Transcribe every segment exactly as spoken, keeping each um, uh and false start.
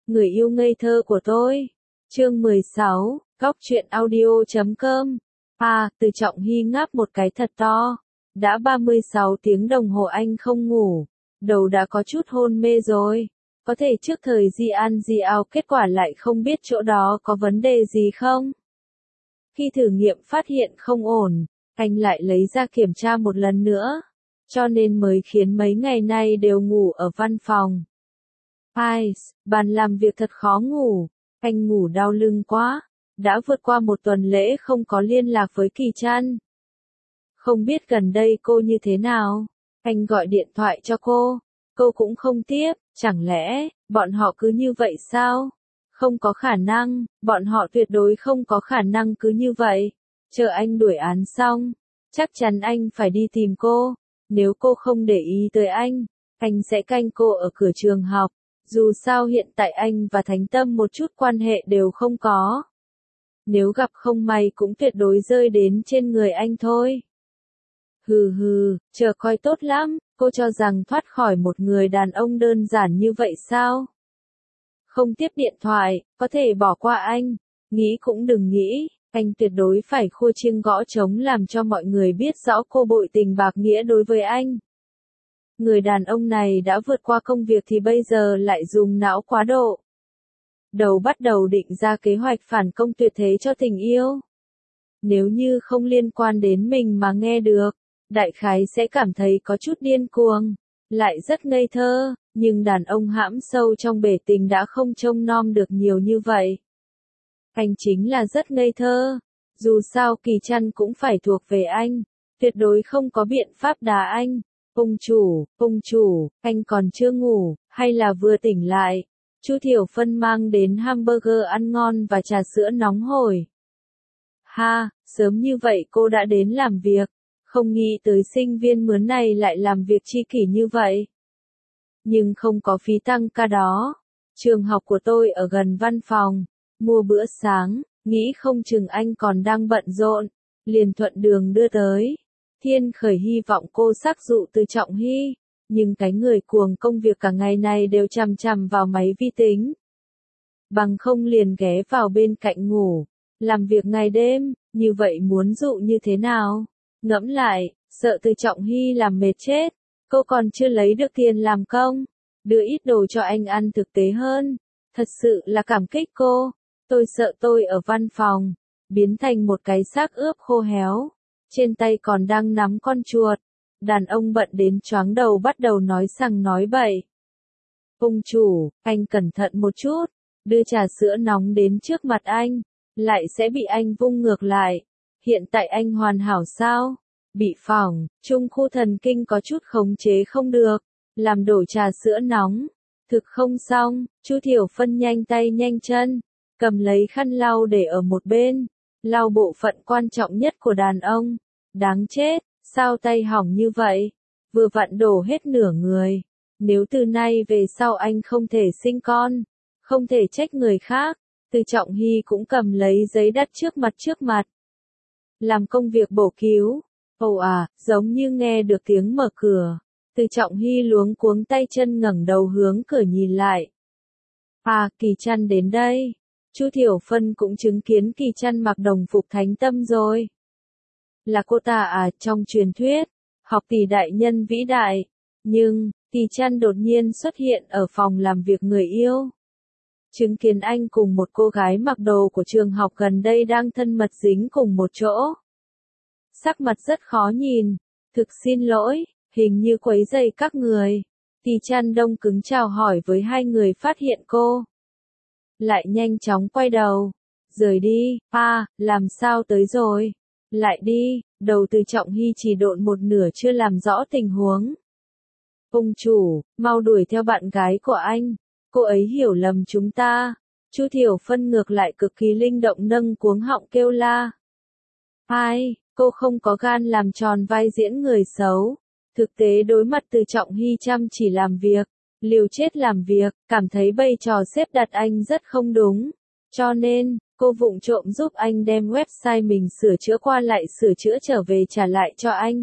Người yêu ngây thơ của tôi. Chương mười sáu, góc truyện audio chấm com. À, Từ Trọng Hy ngáp một cái thật to. Đã ba mươi sáu tiếng đồng hồ anh không ngủ. Đầu đã có chút hôn mê rồi. Có thể trước thời di an di ao kết quả lại không biết chỗ đó có vấn đề gì không? Khi thử nghiệm phát hiện không ổn, anh lại lấy ra kiểm tra một lần nữa. Cho nên mới khiến mấy ngày nay đều ngủ ở văn phòng. Ai, bàn làm việc thật khó ngủ, anh ngủ đau lưng quá, đã vượt qua một tuần lễ không có liên lạc với Kỳ Trăn. Không biết gần đây cô như thế nào, anh gọi điện thoại cho cô, cô cũng không tiếp, chẳng lẽ, bọn họ cứ như vậy sao? Không có khả năng, bọn họ tuyệt đối không có khả năng cứ như vậy, chờ anh đuổi án xong, chắc chắn anh phải đi tìm cô, nếu cô không để ý tới anh, anh sẽ canh cô ở cửa trường học. Dù sao hiện tại anh và Thánh Tâm một chút quan hệ đều không có. Nếu gặp không may cũng tuyệt đối rơi đến trên người anh thôi. Hừ hừ, chờ coi tốt lắm, cô cho rằng thoát khỏi một người đàn ông đơn giản như vậy sao? Không tiếp điện thoại, có thể bỏ qua anh, nghĩ cũng đừng nghĩ, anh tuyệt đối phải khua chiêng gõ trống làm cho mọi người biết rõ cô bội tình bạc nghĩa đối với anh. Người đàn ông này đã vượt qua công việc thì bây giờ lại dùng não quá độ. Đầu bắt đầu định ra kế hoạch phản công tuyệt thế cho tình yêu. Nếu như không liên quan đến mình mà nghe được, đại khái sẽ cảm thấy có chút điên cuồng, lại rất ngây thơ, nhưng đàn ông hãm sâu trong bể tình đã không trông nom được nhiều như vậy. Anh chính là rất ngây thơ, dù sao Kỳ Trăn cũng phải thuộc về anh, tuyệt đối không có biện pháp đá anh. Ông chủ, ông chủ, anh còn chưa ngủ, hay là vừa tỉnh lại? Chu Thiểu Phân mang đến hamburger ăn ngon và trà sữa nóng hổi. Ha, sớm như vậy cô đã đến làm việc, không nghĩ tới sinh viên mướn này lại làm việc chi kỷ như vậy. Nhưng không có phí tăng ca đó. Trường học của tôi ở gần văn phòng, mua bữa sáng, nghĩ không chừng anh còn đang bận rộn, liền thuận đường đưa tới. Thiên Khởi hy vọng cô sắc dụ Từ Trọng Hy, nhưng cái người cuồng công việc cả ngày này đều chằm chằm vào máy vi tính. Bằng không liền ghé vào bên cạnh ngủ, làm việc ngày đêm, như vậy muốn dụ như thế nào? Ngẫm lại, sợ Từ Trọng Hy làm mệt chết, cô còn chưa lấy được tiền làm công, đưa ít đồ cho anh ăn thực tế hơn, thật sự là cảm kích cô, tôi sợ tôi ở văn phòng, biến thành một cái xác ướp khô héo. Trên tay còn đang nắm con chuột, đàn ông bận đến choáng đầu bắt đầu nói sằng nói bậy. Ông chủ, anh cẩn thận một chút, đưa trà sữa nóng đến trước mặt anh, lại sẽ bị anh vung ngược lại. Hiện tại anh hoàn hảo sao? Bị phỏng, trung khu thần kinh có chút khống chế không được, làm đổ trà sữa nóng. Thực không xong, Chu Thiểu Phân nhanh tay nhanh chân, cầm lấy khăn lau để ở một bên. Lau bộ phận quan trọng nhất của đàn ông. Đáng chết, sao tay hỏng như vậy? Vừa vặn đổ hết nửa người. Nếu từ nay về sau anh không thể sinh con, không thể trách người khác. Từ Trọng Hy cũng cầm lấy giấy đắt trước mặt trước mặt. Làm công việc bổ cứu. Ồ à, giống như nghe được tiếng mở cửa. Từ Trọng Hy luống cuống tay chân ngẩng đầu hướng cửa nhìn lại. À, Kỳ Trăn đến đây. Chu Thiểu Phân cũng chứng kiến Kỳ Trăn mặc đồng phục Thánh Tâm rồi. Là cô ta à, trong truyền thuyết, học tỷ đại nhân vĩ đại. Nhưng, Kỳ Trăn đột nhiên xuất hiện ở phòng làm việc người yêu. Chứng kiến anh cùng một cô gái mặc đồ của trường học gần đây đang thân mật dính cùng một chỗ. Sắc mặt rất khó nhìn. Thực xin lỗi, hình như quấy rầy các người. Kỳ Trăn đông cứng chào hỏi với hai người phát hiện cô. Lại nhanh chóng quay đầu. Rời đi, à, làm sao tới rồi? Lại đi, đầu Từ Trọng Hy chỉ độn một nửa chưa làm rõ tình huống. Ông chủ, mau đuổi theo bạn gái của anh. Cô ấy hiểu lầm chúng ta. Chu Thiểu Phân ngược lại cực kỳ linh động nâng cuống họng kêu la. Ai, cô không có gan làm tròn vai diễn người xấu. Thực tế đối mặt Từ Trọng Hy chăm chỉ làm việc. Liều chết làm việc, cảm thấy bày trò xếp đặt anh rất không đúng. Cho nên, cô vụng trộm giúp anh đem website mình sửa chữa qua lại sửa chữa trở về trả lại cho anh.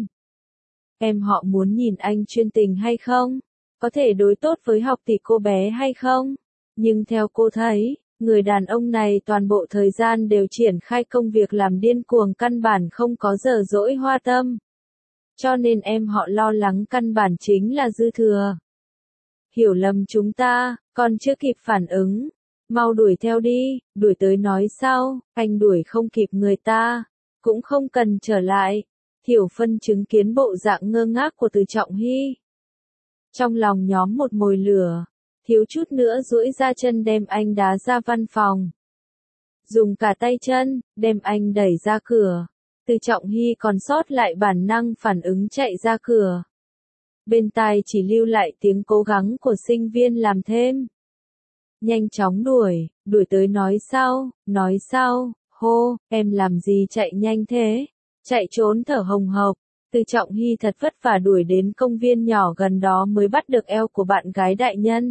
Em họ muốn nhìn anh chuyên tình hay không? Có thể đối tốt với học tỷ cô bé hay không? Nhưng theo cô thấy, người đàn ông này toàn bộ thời gian đều triển khai công việc làm điên cuồng, căn bản không có giờ dỗi hoa tâm. Cho nên em họ lo lắng căn bản chính là dư thừa. Hiểu lầm chúng ta, còn chưa kịp phản ứng. Mau đuổi theo đi, đuổi tới nói sau, anh đuổi không kịp người ta, cũng không cần trở lại. Thiểu Phân chứng kiến bộ dạng ngơ ngác của Từ Trọng Hy. Trong lòng nhóm một mồi lửa, thiếu chút nữa duỗi ra chân đem anh đá ra văn phòng. Dùng cả tay chân, đem anh đẩy ra cửa. Từ Trọng Hy còn sót lại bản năng phản ứng chạy ra cửa. Bên tai chỉ lưu lại tiếng cố gắng của sinh viên làm thêm. Nhanh chóng đuổi, đuổi tới nói sau, nói sau, hô, em làm gì chạy nhanh thế? Chạy trốn thở hồng hộc. Từ Trọng Hy thật vất vả đuổi đến công viên nhỏ gần đó mới bắt được eo của bạn gái đại nhân.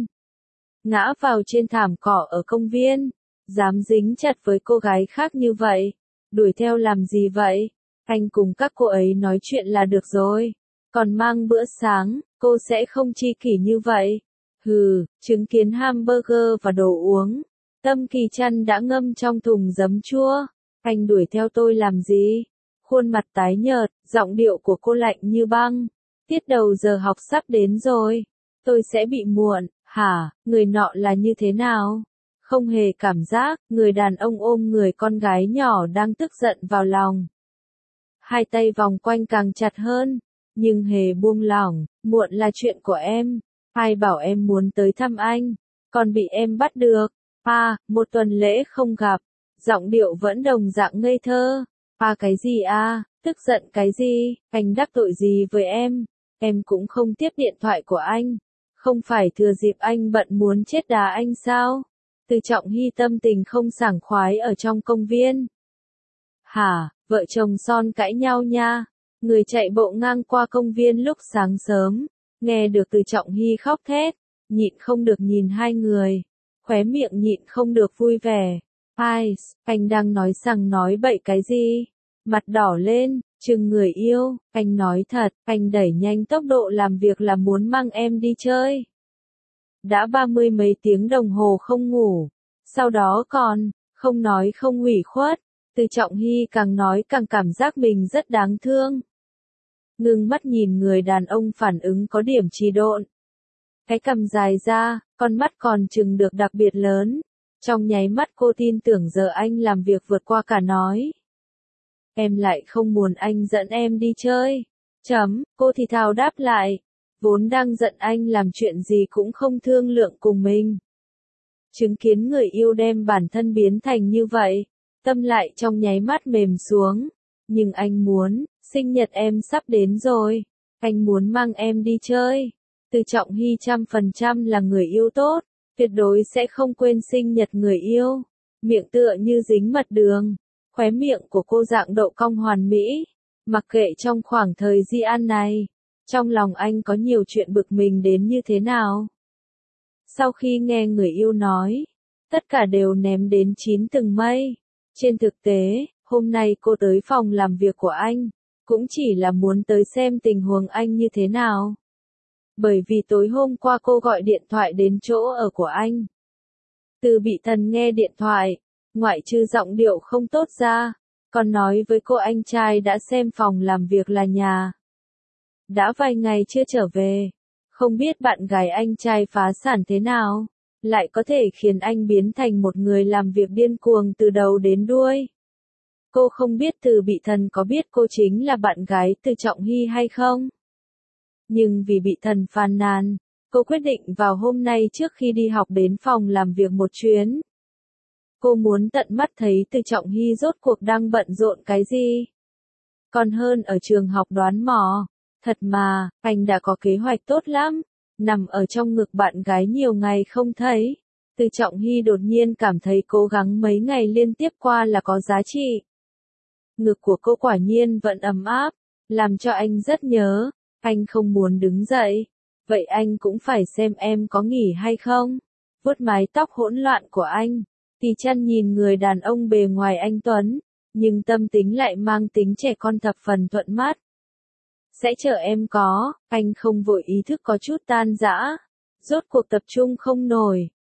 Ngã vào trên thảm cỏ ở công viên, dám dính chặt với cô gái khác như vậy. Đuổi theo làm gì vậy? Anh cùng các cô ấy nói chuyện là được rồi. Còn mang bữa sáng, cô sẽ không chi kỷ như vậy. Hừ, chứng kiến hamburger và đồ uống. Tâm Kỳ Trăn đã ngâm trong thùng giấm chua. Anh đuổi theo tôi làm gì? Khuôn mặt tái nhợt, giọng điệu của cô lạnh như băng. Tiết đầu giờ học sắp đến rồi. Tôi sẽ bị muộn, hả? Người nọ là như thế nào? Không hề cảm giác, người đàn ông ôm người con gái nhỏ đang tức giận vào lòng. Hai tay vòng quanh càng chặt hơn, nhưng hề buông lỏng, muộn là chuyện của em. Ai bảo em muốn tới thăm anh, còn bị em bắt được. À, một tuần lễ không gặp, giọng điệu vẫn đồng dạng ngây thơ. À cái gì à, tức giận cái gì, anh đắc tội gì với em, em cũng không tiếp điện thoại của anh. Không phải thừa dịp anh bận muốn chết đá anh sao? Từ Trọng Hy tâm tình không sảng khoái ở trong công viên. Hả, vợ chồng son cãi nhau nha. Người chạy bộ ngang qua công viên lúc sáng sớm, nghe được Từ Trọng Hy khóc thét, nhịn không được nhìn hai người, khóe miệng nhịn không được vui vẻ. Ai, anh đang nói sằng nói bậy cái gì? Mặt đỏ lên, chừng người yêu, anh nói thật, anh đẩy nhanh tốc độ làm việc là muốn mang em đi chơi. Đã ba mươi mấy tiếng đồng hồ không ngủ, sau đó còn, không nói không ủy khuất. Từ Trọng Hy càng nói càng cảm giác mình rất đáng thương. Ngưng mắt nhìn người đàn ông phản ứng có điểm trì độn. Cái cằm dài ra, con mắt còn chừng được đặc biệt lớn. Trong nháy mắt cô tin tưởng giờ anh làm việc vượt qua cả nói. Em lại không muốn anh dẫn em đi chơi. Chấm, cô thì thào đáp lại. Vốn đang giận anh làm chuyện gì cũng không thương lượng cùng mình. Chứng kiến người yêu đem bản thân biến thành như vậy, tâm lại trong nháy mắt mềm xuống. Nhưng anh muốn, sinh nhật em sắp đến rồi. Anh muốn mang em đi chơi. Từ Trọng Hy trăm phần trăm là người yêu tốt, tuyệt đối sẽ không quên sinh nhật người yêu. Miệng tựa như dính mật đường, khóe miệng của cô dạng độ cong hoàn mỹ. Mặc kệ trong khoảng thời di an này, trong lòng anh có nhiều chuyện bực mình đến như thế nào. Sau khi nghe người yêu nói, tất cả đều ném đến chín tầng mây. Trên thực tế, hôm nay cô tới phòng làm việc của anh, cũng chỉ là muốn tới xem tình huống anh như thế nào. Bởi vì tối hôm qua cô gọi điện thoại đến chỗ ở của anh. Từ Bị Thần nghe điện thoại, ngoại trừ giọng điệu không tốt ra, còn nói với cô anh trai đã xem phòng làm việc là nhà. Đã vài ngày chưa trở về, không biết bạn gái anh trai phá sản thế nào, lại có thể khiến anh biến thành một người làm việc điên cuồng từ đầu đến đuôi. Cô không biết Từ Bị Thần có biết cô chính là bạn gái Từ Trọng Hy hay không? Nhưng vì Bị Thần phàn nàn, cô quyết định vào hôm nay trước khi đi học đến phòng làm việc một chuyến. Cô muốn tận mắt thấy Từ Trọng Hy rốt cuộc đang bận rộn cái gì. Còn hơn ở trường học đoán mò. Thật mà, anh đã có kế hoạch tốt lắm. Nằm ở trong ngực bạn gái nhiều ngày không thấy. Từ Trọng Hy đột nhiên cảm thấy cố gắng mấy ngày liên tiếp qua là có giá trị. Ngực của cô quả nhiên vẫn ấm áp, làm cho anh rất nhớ. Anh không muốn đứng dậy. Vậy anh cũng phải xem em có nghỉ hay không. Vuốt mái tóc hỗn loạn của anh. Tì Chăn nhìn người đàn ông bề ngoài anh tuấn, nhưng tâm tính lại mang tính trẻ con thập phần thuận mắt. Sẽ chờ em có, anh không vội ý thức có chút tan rã. Rốt cuộc tập trung không nổi.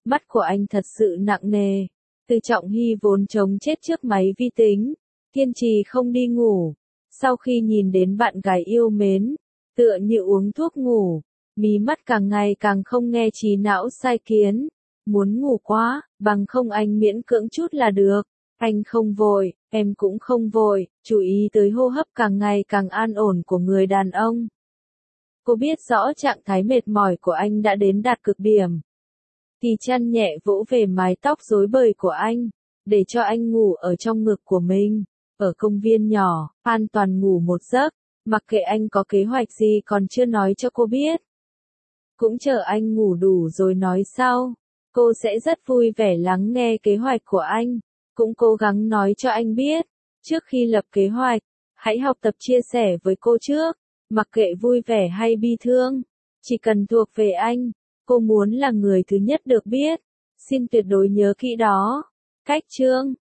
Mắt của anh thật sự nặng nề. Từ Trọng Hy vốn chống chết trước máy vi tính, kiên trì không đi ngủ. Sau khi nhìn đến bạn gái yêu mến, tựa như uống thuốc ngủ, mí mắt càng ngày càng không nghe trí não sai kiến. Muốn ngủ quá, bằng không anh miễn cưỡng chút là được. Anh không vội, em cũng không vội, chú ý tới hô hấp càng ngày càng an ổn của người đàn ông. Cô biết rõ trạng thái mệt mỏi của anh đã đến đạt cực điểm. Thì chăn nhẹ vỗ về mái tóc rối bời của anh, để cho anh ngủ ở trong ngực của mình. Ở công viên nhỏ, an toàn ngủ một giấc, mặc kệ anh có kế hoạch gì còn chưa nói cho cô biết. Cũng chờ anh ngủ đủ rồi nói sau. Cô sẽ rất vui vẻ lắng nghe kế hoạch của anh, cũng cố gắng nói cho anh biết. Trước khi lập kế hoạch, hãy học tập chia sẻ với cô trước, mặc kệ vui vẻ hay bi thương, chỉ cần thuộc về anh, cô muốn là người thứ nhất được biết. Xin tuyệt đối nhớ kỹ đó. Cách chương